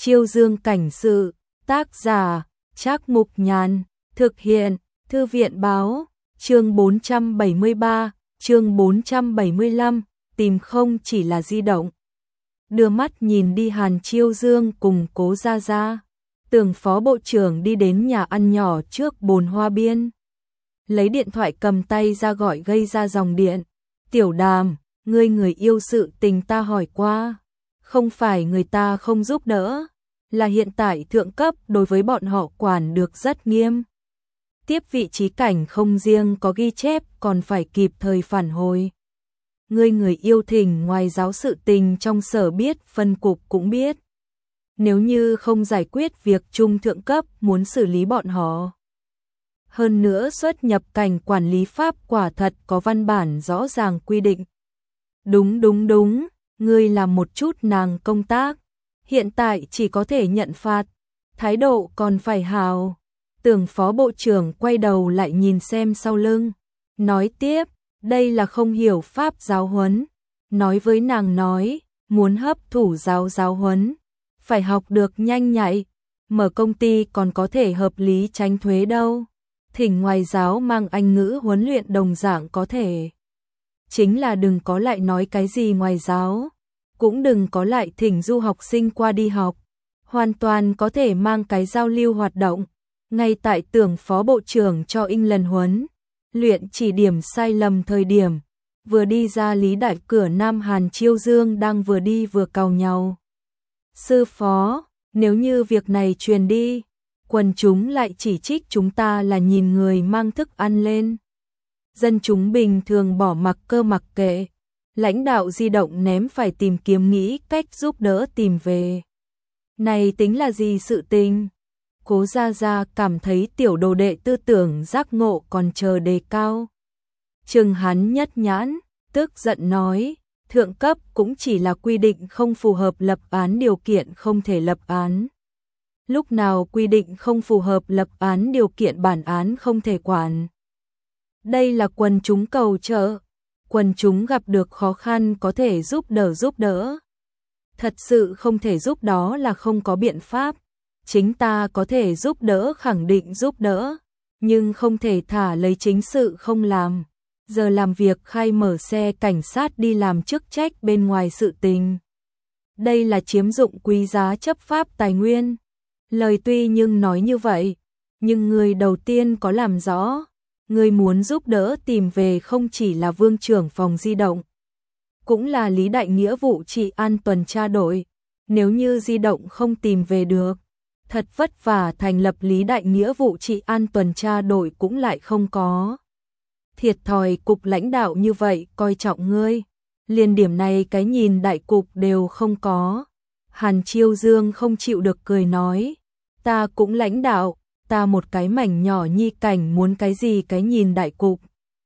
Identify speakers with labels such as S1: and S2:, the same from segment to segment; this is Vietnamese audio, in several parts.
S1: Chiêu Dương cảnh sự, tác giả, Trác Mục Nhàn, thực hiện, Thư viện báo, chương 473, chương 475, tìm không chỉ là di động. Đưa mắt nhìn đi Hàn Chiêu Dương cùng Cố Gia Gia, Tưởng phó bộ trưởng đi đến nhà ăn nhỏ trước bồn hoa biên. Lấy điện thoại cầm tay ra gọi gây ra dòng điện. Tiểu Đàm, người yêu sự tình ta hỏi qua. Không phải người ta không giúp đỡ, là hiện tại thượng cấp đối với bọn họ quản được rất nghiêm. Tiếp vị trí cảnh không riêng có ghi chép còn phải kịp thời phản hồi. Người yêu thỉnh ngoài giáo sự tình trong sở biết, phân cục cũng biết. Nếu như không giải quyết việc chung thượng cấp muốn xử lý bọn họ. Hơn nữa xuất nhập cảnh quản lý pháp quả thật có văn bản rõ ràng quy định. Đúng, ngươi làm một chút nàng công tác, hiện tại chỉ có thể nhận phạt, thái độ còn phải hào. Tưởng phó bộ trưởng quay đầu lại nhìn xem sau lưng, nói tiếp, đây là không hiểu pháp giáo huấn, nói với nàng nói, muốn hấp thụ giáo huấn, phải học được nhanh nhạy, mở công ty còn có thể hợp lý tránh thuế đâu, thỉnh ngoài giáo mang Anh ngữ huấn luyện đồng dạng có thể. Chính là đừng có lại nói cái gì ngoài giáo, cũng đừng có lại thỉnh du học sinh qua đi học, hoàn toàn có thể mang cái giao lưu hoạt động. Ngay tại Tưởng phó bộ trưởng cho lần huấn luyện chỉ điểm sai lầm thời điểm, vừa đi ra Lý Đại cửa Nam Hàn Chiêu Dương đang vừa đi vừa càu nhau. Sư phó, nếu như việc này truyền đi, quần chúng lại chỉ trích chúng ta là nhìn người mang thức ăn lên. Dân chúng bình thường bỏ mặc cơ mặc kệ, lãnh đạo di động ném phải tìm kiếm nghĩ cách giúp đỡ tìm về. Này tính là gì sự tình? Cố Gia Gia cảm thấy tiểu đồ đệ tư tưởng giác ngộ còn chờ đề cao. Chừng hắn nhất nhãn, tức giận nói, thượng cấp cũng chỉ là quy định không phù hợp lập án điều kiện không thể lập án. Lúc nào quy định không phù hợp lập án điều kiện bản án không thể quản. Đây là quần chúng cầu trợ, quần chúng gặp được khó khăn có thể giúp đỡ. Thật sự không thể giúp đó là không có biện pháp. Chính ta có thể giúp đỡ khẳng định giúp đỡ, nhưng không thể thả lấy chính sự không làm. Giờ làm việc khai mở xe cảnh sát đi làm chức trách bên ngoài sự tình. Đây là chiếm dụng quý giá chấp pháp tài nguyên. Lời tuy nhưng nói như vậy, nhưng người đầu tiên có làm rõ, người muốn giúp đỡ tìm về không chỉ là Vương trưởng phòng di động, cũng là Lý Đại nghĩa vụ trị an tuần tra đội. Nếu như di động không tìm về được, thật vất vả thành lập Lý Đại nghĩa vụ trị an tuần tra đội cũng lại không có. Thiệt thòi cục lãnh đạo như vậy coi trọng ngươi, liền điểm này cái nhìn đại cục đều không có. Hàn Chiêu Dương không chịu được cười nói, ta cũng lãnh đạo, ta một cái mảnh nhỏ nhi cảnh muốn cái gì cái nhìn đại cục.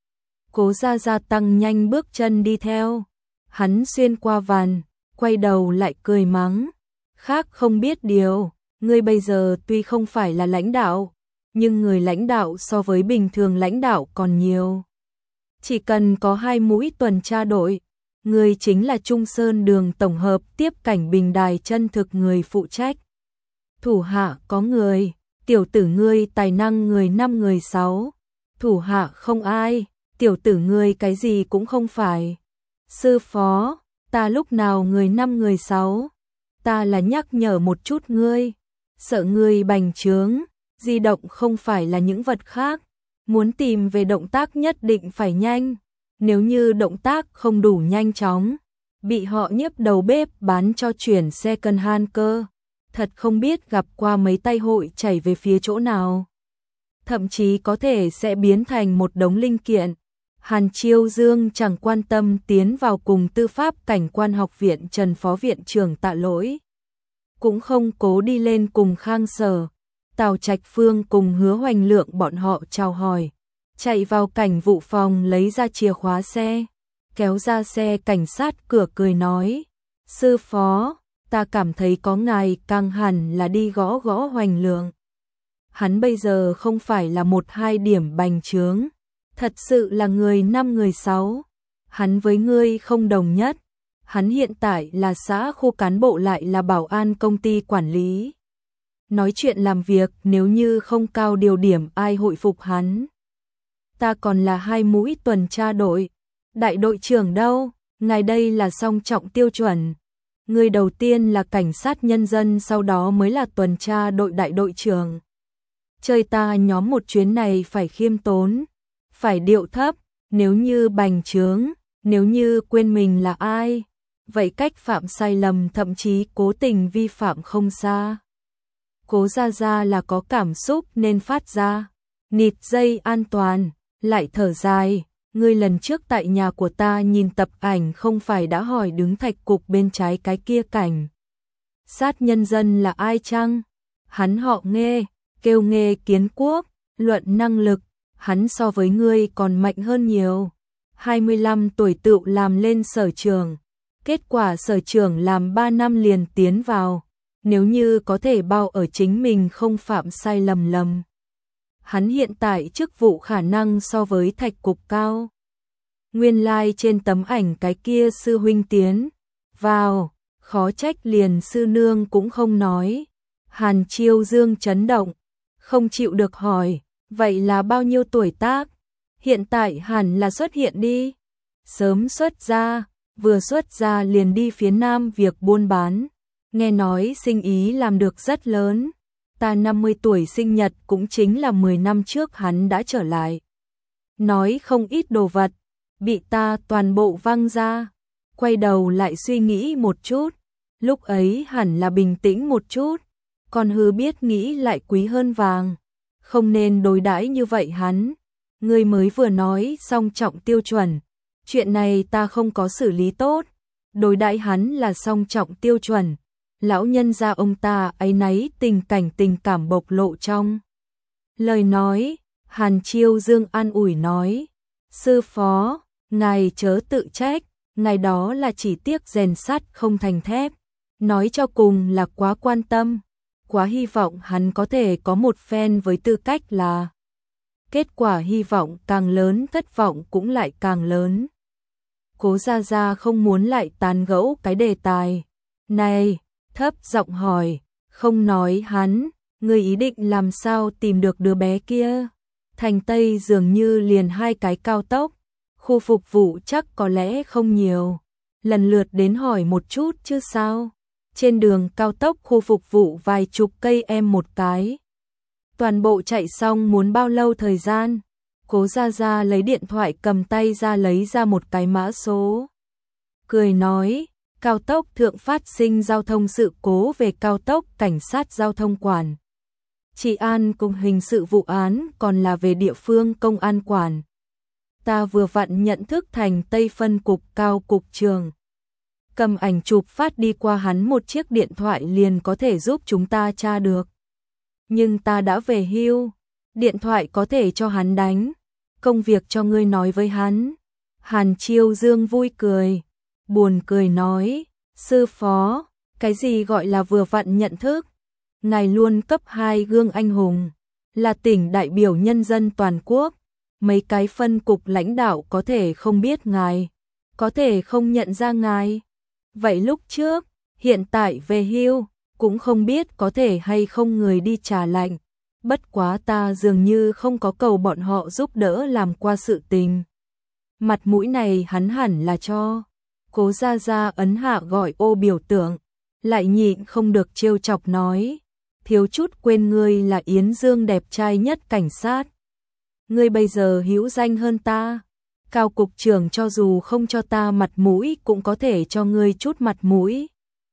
S1: Cố Gia Gia tăng nhanh bước chân đi theo, hắn xuyên qua vàn, quay đầu lại cười mắng, khác không biết điều. Ngươi bây giờ tuy không phải là lãnh đạo, nhưng người lãnh đạo so với bình thường lãnh đạo còn nhiều. Chỉ cần có 2 mũi tuần tra đội, ngươi chính là Trung Sơn đường tổng hợp tiếp cảnh bình đài chân thực người phụ trách. Thủ hạ có người, tiểu tử ngươi tài năng người 5 người 6. Thủ hạ không ai, tiểu tử ngươi cái gì cũng không phải. Sư phó, ta lúc nào người 5 người 6? Ta là nhắc nhở một chút ngươi. Sợ ngươi bành trướng, di động không phải là những vật khác, muốn tìm về động tác nhất định phải nhanh, nếu như động tác không đủ nhanh chóng, bị họ nhiếp đầu bếp bán cho chuyển second hand cơ, thật không biết gặp qua mấy tay hội chảy về phía chỗ nào. Thậm chí có thể sẽ biến thành một đống linh kiện. Hàn Chiêu Dương chẳng quan tâm tiến vào cùng tư pháp cảnh quan học viện Trần phó viện trưởng tạ lỗi. Cũng không cố đi lên cùng Khang Sở, Tào Trạch Phương cùng Hứa Hoành Lượng bọn họ chào hỏi, chạy vào cảnh vụ phòng lấy ra chìa khóa xe, kéo ra xe cảnh sát cửa cười nói, sư phó, ta cảm thấy có ngài càng hẳn là đi gõ Hoành Lượng. Hắn bây giờ không phải là 1-2 điểm bành trướng, thật sự là người 5 người 6, hắn với ngươi không đồng nhất. Hắn hiện tại là xã khu cán bộ lại là bảo an công ty quản lý. Nói chuyện làm việc nếu như không cao điều điểm ai hội phục hắn. Ta còn là 2 mũi tuần tra đội. Đại đội trưởng đâu? Ngài đây là song trọng tiêu chuẩn. Người đầu tiên là cảnh sát nhân dân, sau đó mới là tuần tra đội đại đội trưởng. Chơi ta nhóm một chuyến này phải khiêm tốn, phải điệu thấp, nếu như bành trướng, nếu như quên mình là ai, vậy cách phạm sai lầm thậm chí cố tình vi phạm không xa. Cố Gia Gia là có cảm xúc nên phát ra, nịt dây an toàn, lại thở dài. Ngươi lần trước tại nhà của ta nhìn tập ảnh không phải đã hỏi đứng thạch cục bên trái cái kia cảnh sát nhân dân là ai chăng? Hắn họ Nghê, kêu Nghê Kiến Quốc, luận năng lực, hắn so với ngươi còn mạnh hơn nhiều. 25 tuổi tự làm lên sở trưởng, kết quả sở trưởng làm 3 năm liền tiến vào, nếu như có thể bao ở chính mình không phạm sai lầm. Hắn hiện tại chức vụ khả năng so với thạch cục cao. Nguyên lai trên tấm ảnh cái kia sư huynh tiến vào, khó trách liền sư nương cũng không nói. Hàn Chiêu Dương chấn động, không chịu được hỏi, vậy là bao nhiêu tuổi tác? Hiện tại hẳn là xuất hiện đi. Sớm xuất ra, vừa xuất ra liền đi phía Nam việc buôn bán. Nghe nói sinh ý làm được rất lớn. Ta 50 tuổi sinh nhật cũng chính là 10 năm trước hắn đã trở lại. Nói không ít đồ vật, bị ta toàn bộ văng ra. Quay đầu lại suy nghĩ một chút, lúc ấy hẳn là bình tĩnh một chút, còn hư biết nghĩ lại quý hơn vàng. Không nên đối đãi như vậy hắn. Ngươi mới vừa nói song trọng tiêu chuẩn, chuyện này ta không có xử lý tốt. Đối đãi hắn là song trọng tiêu chuẩn. Lão nhân gia ông ta áy náy tình cảm bộc lộ trong lời nói. Hàn Chiêu Dương an ủi nói, sư phó, ngài chớ tự trách, ngài đó là chỉ tiếc rèn sắt không thành thép, nói cho cùng là quá quan tâm, quá hy vọng hắn có thể có một phen với tư cách là. Kết quả hy vọng càng lớn thất vọng cũng lại càng lớn. Cố Gia Gia không muốn lại tán gẫu cái đề tài này, thấp giọng hỏi, không nói hắn, ngươi ý định làm sao tìm được đứa bé kia? Thành Tây dường như liền 2 cái cao tốc, khu phục vụ chắc có lẽ không nhiều. Lần lượt đến hỏi một chút chứ sao? Trên đường cao tốc khu phục vụ vài chục cây em một cái. Toàn bộ chạy xong muốn bao lâu thời gian? Cố Gia Gia lấy điện thoại cầm tay ra lấy ra một cái mã số. Cười nói, cao tốc thượng phát sinh giao thông sự cố về cao tốc cảnh sát giao thông quản trị an cùng hình sự vụ án còn là về địa phương công an quản. Ta vừa vặn nhận thức thành Tây phân cục cao cục trường. Cầm ảnh chụp phát đi qua hắn một chiếc điện thoại liền có thể giúp chúng ta tra được. Nhưng ta đã về hưu, điện thoại có thể cho hắn đánh, công việc cho ngươi nói với hắn. Hàn Chiêu Dương vui cười, buồn cười nói, sư phó, cái gì gọi là vừa vặn nhận thức? Ngài luôn cấp 2 gương anh hùng, là tỉnh đại biểu nhân dân toàn quốc, mấy cái phân cục lãnh đạo có thể không biết ngài, có thể không nhận ra ngài. Vậy lúc trước, hiện tại về hưu, cũng không biết có thể hay không người đi trả lệnh. Bất quá ta dường như không có cầu bọn họ giúp đỡ làm qua sự tình. Mặt mũi này hắn hẳn là cho. Cố Gia Gia ấn hạ gọi ô biểu tượng, lại nhịn không được trêu chọc nói, thiếu chút quên ngươi là Yến Dương đẹp trai nhất cảnh sát. Ngươi bây giờ hữu danh hơn ta, cao cục trưởng cho dù không cho ta mặt mũi cũng có thể cho ngươi chút mặt mũi.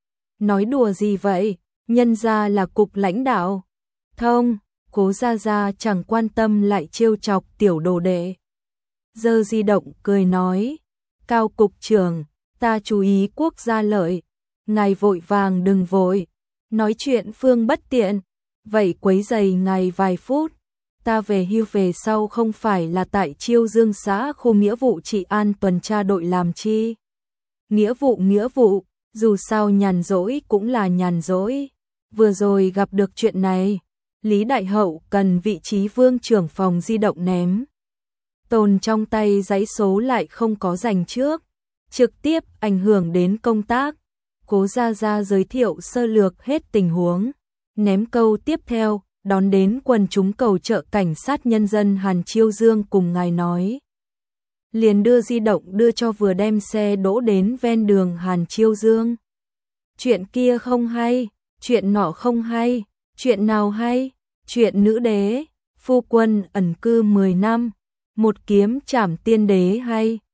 S1: Nói đùa gì vậy, nhân ra là cục lãnh đạo. Thông, Cố Gia Gia chẳng quan tâm lại trêu chọc tiểu đồ đệ. Giơ di động cười nói, cao cục trưởng, ta chú ý quốc gia lợi, ngài vội vàng đừng vội, nói chuyện phương bất tiện, vậy quấy rầy ngài vài phút. Ta về hưu về sau không phải là tại Chiêu Dương xã khu nghĩa vụ trị an tuần tra đội làm chi? Nghĩa vụ, dù sao nhàn rỗi cũng là nhàn rỗi. Vừa rồi gặp được chuyện này, Lý Đại Hậu cần vị trí vương trưởng phòng di động ném. Tồn trong tay giấy số lại không có dành trước. trực tiếp ảnh hưởng đến công tác. Cố Gia Gia giới thiệu sơ lược hết tình huống, ném câu tiếp theo, đón đến quần chúng cầu trợ cảnh sát nhân dân Hàn Chiêu Dương cùng ngài nói. Liền đưa di động đưa cho vừa đem xe đỗ đến ven đường Hàn Chiêu Dương. Chuyện kia không hay, chuyện nọ không hay, chuyện nào hay, chuyện nữ đế, phu quân ẩn cư 10 năm, một kiếm trảm tiên đế hay.